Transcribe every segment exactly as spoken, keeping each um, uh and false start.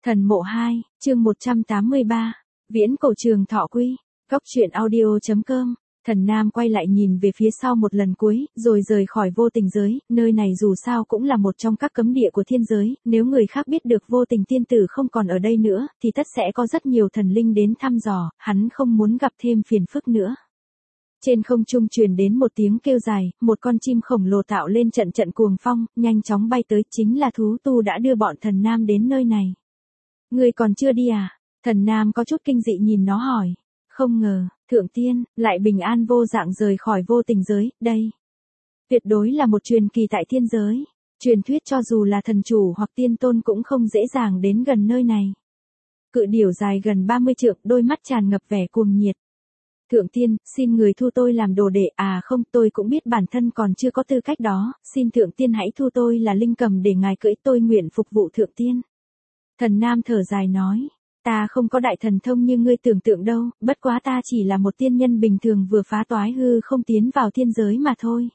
Thần mộ hai, chương một trăm tám mươi ba, Viễn cổ trường thọ quy, góc truyện audio.com. Thần Nam quay lại nhìn về phía sau một lần cuối, rồi rời khỏi vô tình giới, nơi này dù sao cũng là một trong các cấm địa của thiên giới, nếu người khác biết được vô tình tiên tử không còn ở đây nữa, thì tất sẽ có rất nhiều thần linh đến thăm dò, hắn không muốn gặp thêm phiền phức nữa. Trên không trung truyền đến một tiếng kêu dài, một con chim khổng lồ tạo lên trận trận cuồng phong, nhanh chóng bay tới, chính là thú tu đã đưa bọn Thần Nam đến nơi này. Ngươi còn chưa đi à? Thần Nam có chút kinh dị nhìn nó hỏi. Không ngờ, thượng tiên, lại bình an vô dạng rời khỏi vô tình giới, đây. Tuyệt đối là một truyền kỳ tại thiên giới. Truyền thuyết cho dù là thần chủ hoặc tiên tôn cũng không dễ dàng đến gần nơi này. Cự điểu dài gần ba mươi trượng, đôi mắt tràn ngập vẻ cuồng nhiệt. Thượng tiên, xin người thu tôi làm đồ đệ, à không, tôi cũng biết bản thân còn chưa có tư cách đó, xin thượng tiên hãy thu tôi là linh cầm để ngài cưỡi, tôi nguyện phục vụ thượng tiên. Thần Nam thở dài nói, ta không có đại thần thông như ngươi tưởng tượng đâu, bất quá ta chỉ là một tiên nhân bình thường vừa phá toái hư không tiến vào thiên giới mà thôi.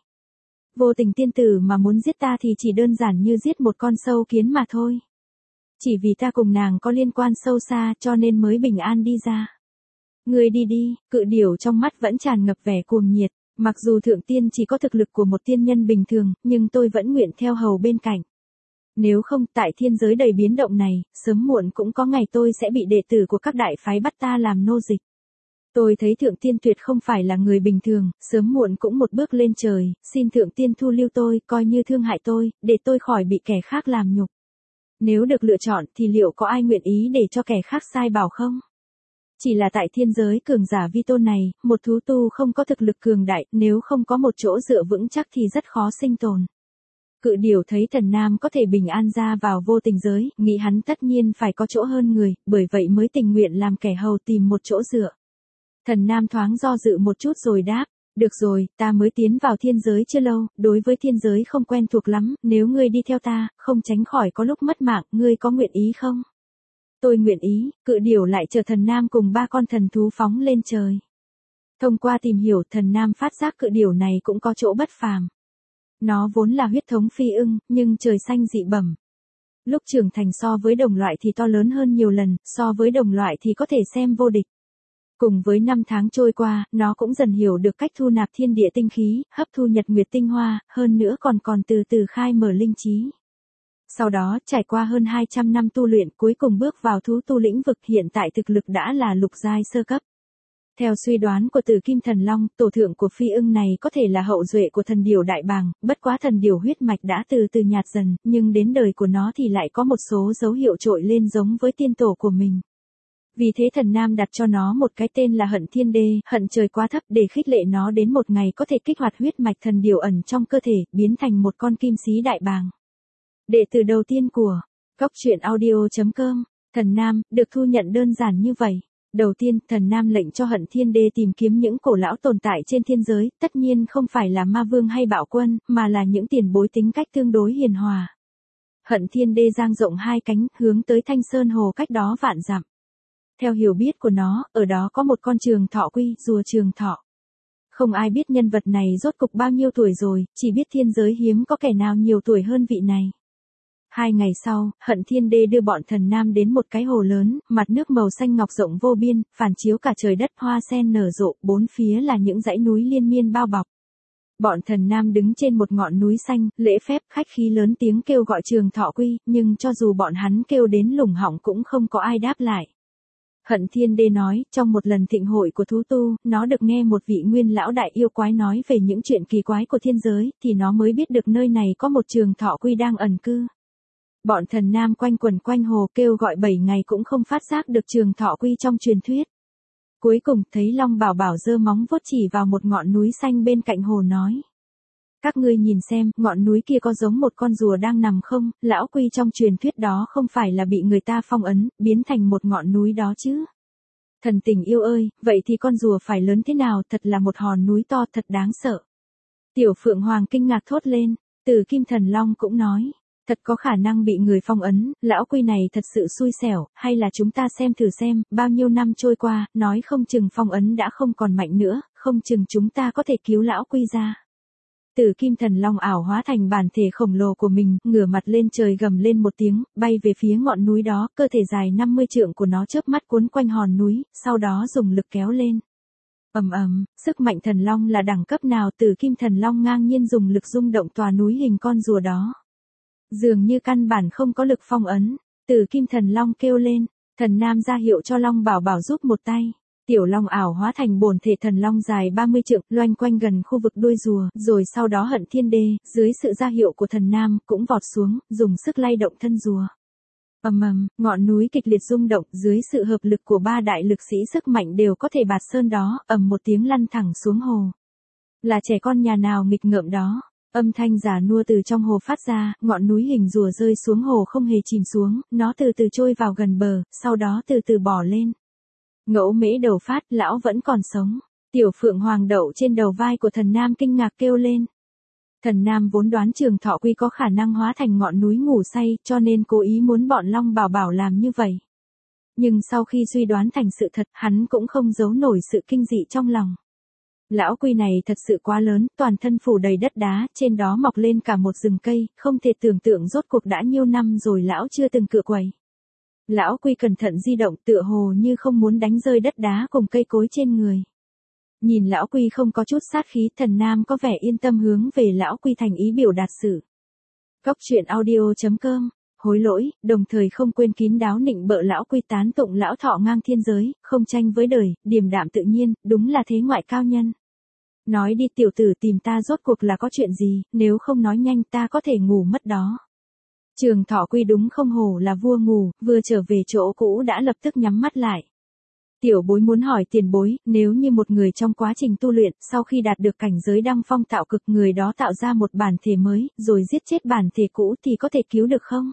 Vô tình tiên tử mà muốn giết ta thì chỉ đơn giản như giết một con sâu kiến mà thôi. Chỉ vì ta cùng nàng có liên quan sâu xa cho nên mới bình an đi ra. Ngươi đi đi, cự điểu trong mắt vẫn tràn ngập vẻ cuồng nhiệt, mặc dù thượng tiên chỉ có thực lực của một tiên nhân bình thường, nhưng tôi vẫn nguyện theo hầu bên cạnh. Nếu không, tại thiên giới đầy biến động này, sớm muộn cũng có ngày tôi sẽ bị đệ tử của các đại phái bắt ta làm nô dịch. Tôi thấy thượng tiên tuyệt không phải là người bình thường, sớm muộn cũng một bước lên trời, xin thượng tiên thu lưu tôi, coi như thương hại tôi, để tôi khỏi bị kẻ khác làm nhục. Nếu được lựa chọn thì liệu có ai nguyện ý để cho kẻ khác sai bảo không? Chỉ là tại thiên giới cường giả vi tôn này, một thú tu không có thực lực cường đại, nếu không có một chỗ dựa vững chắc thì rất khó sinh tồn. Cự điểu thấy Thần Nam có thể bình an ra vào vô tình giới, nghĩ hắn tất nhiên phải có chỗ hơn người, bởi vậy mới tình nguyện làm kẻ hầu tìm một chỗ dựa. Thần Nam thoáng do dự một chút rồi đáp, được rồi, ta mới tiến vào thiên giới chưa lâu, đối với thiên giới không quen thuộc lắm, nếu ngươi đi theo ta, không tránh khỏi có lúc mất mạng, ngươi có nguyện ý không? Tôi nguyện ý, cự điểu lại chờ Thần Nam cùng ba con thần thú phóng lên trời. Thông qua tìm hiểu, Thần Nam phát giác cự điểu này cũng có chỗ bất phàm. Nó vốn là huyết thống phi ưng, nhưng trời xanh dị bẩm. Lúc trưởng thành so với đồng loại thì to lớn hơn nhiều lần, so với đồng loại thì có thể xem vô địch. Cùng với năm tháng trôi qua, nó cũng dần hiểu được cách thu nạp thiên địa tinh khí, hấp thu nhật nguyệt tinh hoa, hơn nữa còn còn từ từ khai mở linh trí. Sau đó, trải qua hơn hai trăm năm tu luyện, cuối cùng bước vào thú tu lĩnh vực, hiện tại thực lực đã là lục giai sơ cấp. Theo suy đoán của Tử Kim Thần Long, tổ thượng của phi ưng này có thể là hậu duệ của thần điểu đại bàng, bất quá thần điểu huyết mạch đã từ từ nhạt dần, nhưng đến đời của nó thì lại có một số dấu hiệu trội lên giống với tiên tổ của mình. Vì thế Thần Nam đặt cho nó một cái tên là Hận Thiên Đê, hận trời quá thấp, để khích lệ nó đến một ngày có thể kích hoạt huyết mạch thần điểu ẩn trong cơ thể, biến thành một con kim sĩ đại bàng. Đệ tử đầu tiên của góc truyện audio.com, Thần Nam, được thu nhận đơn giản như vậy. Đầu tiên, Thần Nam lệnh cho Hận Thiên Đê tìm kiếm những cổ lão tồn tại trên thiên giới, tất nhiên không phải là ma vương hay bạo quân, mà là những tiền bối tính cách tương đối hiền hòa. Hận Thiên Đê dang rộng hai cánh, hướng tới Thanh Sơn Hồ cách đó vạn dặm. Theo hiểu biết của nó, ở đó có một con trường thọ quy, rùa trường thọ. Không ai biết nhân vật này rốt cục bao nhiêu tuổi rồi, chỉ biết thiên giới hiếm có kẻ nào nhiều tuổi hơn vị này. Hai ngày sau, Hận Thiên Đê đưa bọn Thần Nam đến một cái hồ lớn, mặt nước màu xanh ngọc rộng vô biên, phản chiếu cả trời đất, hoa sen nở rộ, bốn phía là những dãy núi liên miên bao bọc. Bọn Thần Nam đứng trên một ngọn núi xanh, lễ phép khách khí lớn tiếng kêu gọi trường thọ quy, nhưng cho dù bọn hắn kêu đến lủng họng cũng không có ai đáp lại. Hận Thiên Đê nói, trong một lần thịnh hội của thú tu, nó được nghe một vị nguyên lão đại yêu quái nói về những chuyện kỳ quái của thiên giới, thì nó mới biết được nơi này có một trường thọ quy đang ẩn cư. Bọn Thần Nam quanh quẩn quanh hồ kêu gọi bảy ngày cũng không phát giác được trường thọ quy trong truyền thuyết. Cuối cùng thấy Long Bảo Bảo giơ móng vuốt chỉ vào một ngọn núi xanh bên cạnh hồ nói. Các ngươi nhìn xem, ngọn núi kia có giống một con rùa đang nằm không, lão quy trong truyền thuyết đó không phải là bị người ta phong ấn, biến thành một ngọn núi đó chứ. Thần tình yêu ơi, vậy thì con rùa phải lớn thế nào, thật là một hòn núi to, thật đáng sợ. Tiểu Phượng Hoàng kinh ngạc thốt lên, Tử Kim Thần Long cũng nói. Thật có khả năng bị người phong ấn, lão quy này thật sự xui xẻo, hay là chúng ta xem thử xem, bao nhiêu năm trôi qua, nói không chừng phong ấn đã không còn mạnh nữa, không chừng chúng ta có thể cứu lão quy ra. Tử kim thần long ảo hóa thành bản thể khổng lồ của mình, ngửa mặt lên trời gầm lên một tiếng, bay về phía ngọn núi đó, cơ thể dài năm mươi trượng của nó chớp mắt cuốn quanh hòn núi, sau đó dùng lực kéo lên. Ầm ầm, sức mạnh thần long là đẳng cấp nào? Tử kim thần long ngang nhiên dùng lực rung động tòa núi hình con rùa đó. Dường như căn bản không có lực phong ấn, Tử kim thần long kêu lên, Thần Nam ra hiệu cho Long Bảo Bảo giúp một tay. Tiểu long ảo hóa thành bổn thể thần long dài ba mươi trượng, loanh quanh gần khu vực đuôi rùa, rồi sau đó Hận Thiên Đê, dưới sự ra hiệu của Thần Nam, cũng vọt xuống, dùng sức lay động thân rùa. Ầm ầm, ngọn núi kịch liệt rung động, dưới sự hợp lực của ba đại lực sĩ sức mạnh đều có thể bạt sơn đó, ầm một tiếng lăn thẳng xuống hồ. Là trẻ con nhà nào nghịch ngợm đó? Âm thanh già nua từ trong hồ phát ra, ngọn núi hình rùa rơi xuống hồ không hề chìm xuống, nó từ từ trôi vào gần bờ, sau đó từ từ bỏ lên. Ngẫu Mễ Đầu Phát, lão vẫn còn sống. Tiểu Phượng Hoàng đậu trên đầu vai của Thần Nam kinh ngạc kêu lên. Thần Nam vốn đoán Trường Thọ Quy có khả năng hóa thành ngọn núi ngủ say, cho nên cố ý muốn bọn Long Bảo Bảo làm như vậy. Nhưng sau khi suy đoán thành sự thật, hắn cũng không giấu nổi sự kinh dị trong lòng. Lão Quy này thật sự quá lớn, toàn thân phủ đầy đất đá, trên đó mọc lên cả một rừng cây, không thể tưởng tượng rốt cuộc đã nhiêu năm rồi lão chưa từng cựa quậy. Lão Quy cẩn thận di động, tựa hồ như không muốn đánh rơi đất đá cùng cây cối trên người. Nhìn Lão Quy không có chút sát khí, Thần Nam có vẻ yên tâm hướng về Lão Quy thành ý biểu đạt sự. Cốc truyện audio chấm com, hối lỗi, đồng thời không quên kín đáo nịnh bợ Lão Quy, tán tụng lão thọ ngang thiên giới, không tranh với đời, điềm đạm tự nhiên, đúng là thế ngoại cao nhân. Nói đi tiểu tử, tìm ta rốt cuộc là có chuyện gì, nếu không nói nhanh ta có thể ngủ mất đó. Trường Thọ Quy đúng không hổ là vua ngủ, vừa trở về chỗ cũ đã lập tức nhắm mắt lại. Tiểu bối muốn hỏi tiền bối, nếu như một người trong quá trình tu luyện, sau khi đạt được cảnh giới đăng phong tạo cực, người đó tạo ra một bản thể mới, rồi giết chết bản thể cũ thì có thể cứu được không?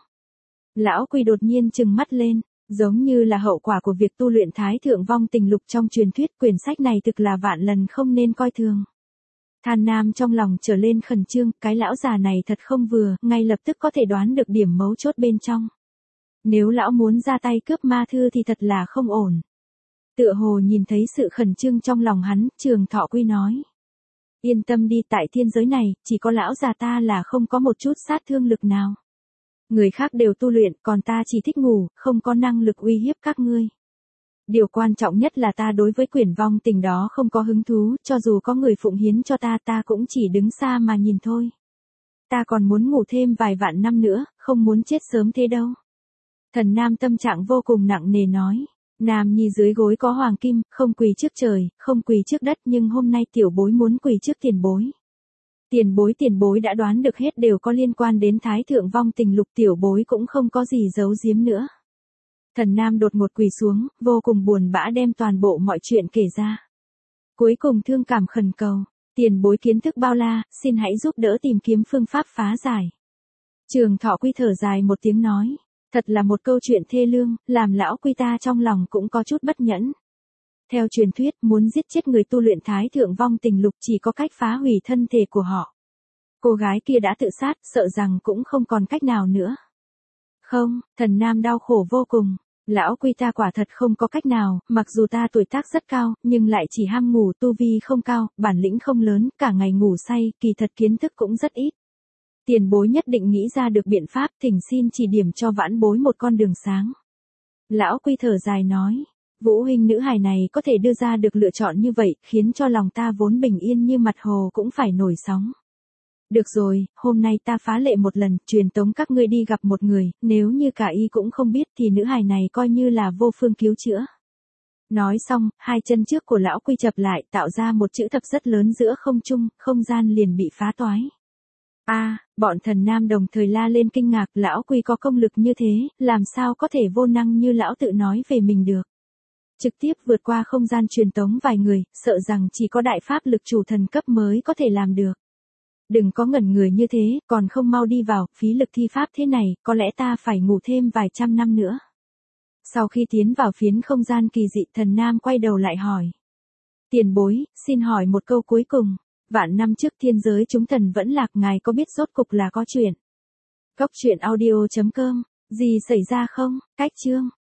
Lão Quy đột nhiên trừng mắt lên, giống như là hậu quả của việc tu luyện Thái Thượng Vong Tình Lục trong truyền thuyết, quyển sách này thực là vạn lần không nên coi thường. Than Nam trong lòng trở lên khẩn trương, cái lão già này thật không vừa, ngay lập tức có thể đoán được điểm mấu chốt bên trong. Nếu lão muốn ra tay cướp ma thư thì thật là không ổn. Tựa hồ nhìn thấy sự khẩn trương trong lòng hắn, Trường Thọ Quy nói. Yên tâm đi, tại thiên giới này, chỉ có lão già ta là không có một chút sát thương lực nào. Người khác đều tu luyện, còn ta chỉ thích ngủ, không có năng lực uy hiếp các ngươi. Điều quan trọng nhất là ta đối với quyển vong tình đó không có hứng thú, cho dù có người phụng hiến cho ta ta cũng chỉ đứng xa mà nhìn thôi. Ta còn muốn ngủ thêm vài vạn năm nữa, không muốn chết sớm thế đâu. Thần Nam tâm trạng vô cùng nặng nề nói. Nam nhi dưới gối có hoàng kim, không quỳ trước trời, không quỳ trước đất, nhưng hôm nay tiểu bối muốn quỳ trước tiền bối. Tiền bối tiền bối đã đoán được hết, đều có liên quan đến Thái Thượng Vong Tình Lục, tiểu bối cũng không có gì giấu giếm nữa. Thần Nam đột ngột quỳ xuống, vô cùng buồn bã đem toàn bộ mọi chuyện kể ra. Cuối cùng thương cảm khẩn cầu, tiền bối kiến thức bao la, xin hãy giúp đỡ tìm kiếm phương pháp phá giải. Trường Thọ Quy thở dài một tiếng nói, thật là một câu chuyện thê lương, làm lão Quy ta trong lòng cũng có chút bất nhẫn. Theo truyền thuyết, muốn giết chết người tu luyện Thái Thượng Vong Tình Lục chỉ có cách phá hủy thân thể của họ. Cô gái kia đã tự sát, sợ rằng cũng không còn cách nào nữa. Không, Thần Nam đau khổ vô cùng. Lão Quy ta quả thật không có cách nào, mặc dù ta tuổi tác rất cao, nhưng lại chỉ ham ngủ, tu vi không cao, bản lĩnh không lớn, cả ngày ngủ say, kỳ thật kiến thức cũng rất ít. Tiền bối nhất định nghĩ ra được biện pháp, thỉnh xin chỉ điểm cho vãn bối một con đường sáng. Lão Quy thở dài nói, Vũ huynh nữ hài này có thể đưa ra được lựa chọn như vậy, khiến cho lòng ta vốn bình yên như mặt hồ cũng phải nổi sóng. Được rồi, hôm nay ta phá lệ một lần, truyền tống các ngươi đi gặp một người, nếu như cả y cũng không biết thì nữ hài này coi như là vô phương cứu chữa. Nói xong, hai chân trước của lão Quy chập lại, tạo ra một chữ thập rất lớn giữa không trung, không gian liền bị phá toái. A, à, bọn Thần Nam đồng thời la lên kinh ngạc, lão Quy có công lực như thế, làm sao có thể vô năng như lão tự nói về mình được. Trực tiếp vượt qua không gian truyền tống vài người, sợ rằng chỉ có đại pháp lực chủ thần cấp mới có thể làm được. Đừng có ngẩn người như thế, còn không mau đi vào, phí lực thi pháp thế này, có lẽ ta phải ngủ thêm vài trăm năm nữa. Sau khi tiến vào phiến không gian kỳ dị, Thần Nam quay đầu lại hỏi. Tiền bối, xin hỏi một câu cuối cùng. Vạn năm trước thiên giới chúng thần vẫn lạc, ngài có biết rốt cục là có chuyện. Cốc truyện audio chấm com, gì xảy ra không? Cách chương.